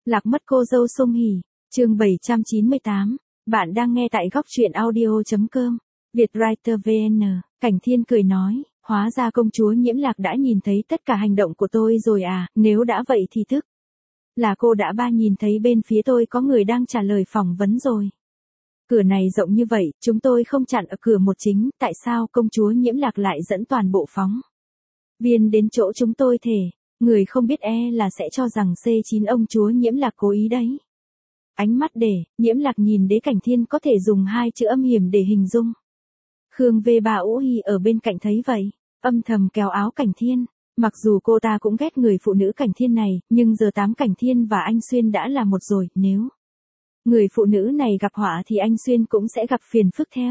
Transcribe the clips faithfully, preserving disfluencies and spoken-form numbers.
Lạc mất cô dâu Song Hỷ, chương bảy trăm chín mươi tám. Bạn đang nghe tại góc truyện audio.com. Vietwriter vê en. Cảnh Thiên cười nói, hóa ra công chúa Nhiễm Lạc đã nhìn thấy tất cả hành động của tôi rồi à, nếu đã vậy thì tức là cô đã ba nhìn thấy bên phía tôi có người đang trả lời phỏng vấn rồi. Cửa này rộng như vậy, chúng tôi không chặn ở cửa một chính, tại sao công chúa Nhiễm Lạc lại dẫn toàn bộ phóng viên đến chỗ chúng tôi thể, người không biết e là sẽ cho rằng xê chín ông chúa Nhiễm Lạc cố ý đấy. Ánh mắt để, Nhiễm Lạc nhìn đế Cảnh Thiên có thể dùng hai chữ âm hiểm để hình dung. Khương vê ba Ũ Hi ở bên cạnh thấy vậy, âm thầm kéo áo Cảnh Thiên. Mặc dù cô ta cũng ghét người phụ nữ Cảnh Thiên này, nhưng giờ tám Cảnh Thiên và anh Xuyên đã là một rồi, nếu người phụ nữ này gặp họa thì anh Xuyên cũng sẽ gặp phiền phức theo.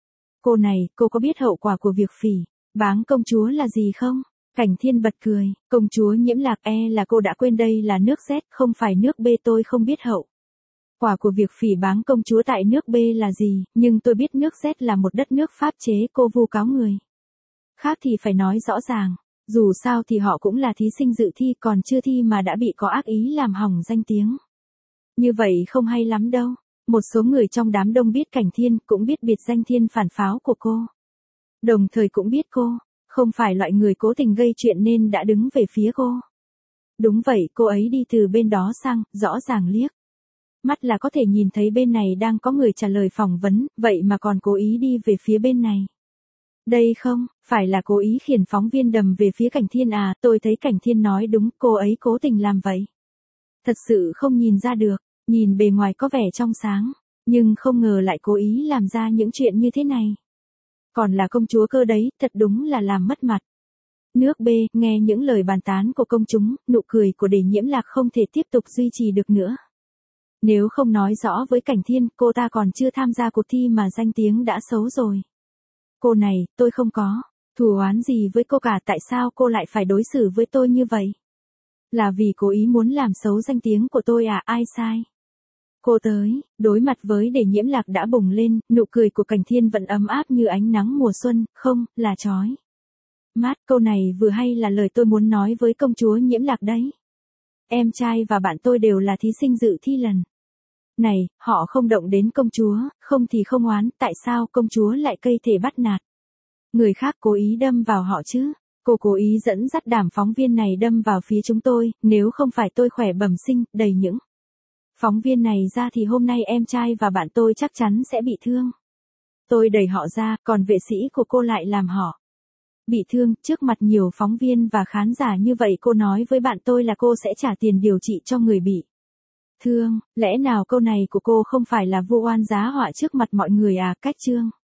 Cô này, cô có biết hậu quả của việc phỉ báng công chúa là gì không? Cảnh Thiên bật cười, công chúa Nhiễm Lạc e là cô đã quên đây là nước Z, không phải nước B, tôi không biết hậu quả của việc phỉ báng công chúa tại nước B là gì, nhưng tôi biết nước Z là một đất nước pháp chế, cô vu cáo người khác thì phải nói rõ ràng. Dù sao thì họ cũng là thí sinh dự thi, còn chưa thi mà đã bị có ác ý làm hỏng danh tiếng. Như vậy không hay lắm đâu. Một số người trong đám đông biết Cảnh Thiên, cũng biết biệt danh Thiên phản pháo của cô. Đồng thời cũng biết cô không phải loại người cố tình gây chuyện nên đã đứng về phía cô. Đúng vậy, cô ấy đi từ bên đó sang, rõ ràng liếc mắt là có thể nhìn thấy bên này đang có người trả lời phỏng vấn, vậy mà còn cố ý đi về phía bên này. Đây không phải là cố ý khiển phóng viên đầm về phía Cảnh Thiên à, tôi thấy Cảnh Thiên nói đúng, cô ấy cố tình làm vậy. Thật sự không nhìn ra được, nhìn bề ngoài có vẻ trong sáng, nhưng không ngờ lại cố ý làm ra những chuyện như thế này. Còn là công chúa cơ đấy, thật đúng là làm mất mặt. Nước B, nghe những lời bàn tán của công chúng, nụ cười của Đề Nhiễm Lạc không thể tiếp tục duy trì được nữa. Nếu không nói rõ với Cảnh Thiên, cô ta còn chưa tham gia cuộc thi mà danh tiếng đã xấu rồi. Cô này, tôi không có thù oán gì với cô cả, tại sao cô lại phải đối xử với tôi như vậy? Là vì cố ý muốn làm xấu danh tiếng của tôi à, ai sai? Cô tới, đối mặt với Đề Nhiễm Lạc đã bùng lên, nụ cười của Cảnh Thiên vẫn ấm áp như ánh nắng mùa xuân, không, là chói mát. Câu này vừa hay là lời tôi muốn nói với công chúa Nhiễm Lạc đấy. Em trai và bạn tôi đều là thí sinh dự thi lần này, họ không động đến công chúa, không thì không oán, tại sao công chúa lại cây thể bắt nạt người khác, cố ý đâm vào họ chứ? Cô cố ý dẫn dắt đám phóng viên này đâm vào phía chúng tôi, nếu không phải tôi khỏe bẩm sinh, đầy những phóng viên này ra thì hôm nay em trai và bạn tôi chắc chắn sẽ bị thương. Tôi đẩy họ ra, còn vệ sĩ của cô lại làm họ bị thương, trước mặt nhiều phóng viên và khán giả như vậy cô nói với bạn tôi là cô sẽ trả tiền điều trị cho người bị thương, lẽ nào câu này của cô không phải là vu oan giá họa trước mặt mọi người à? Cách chương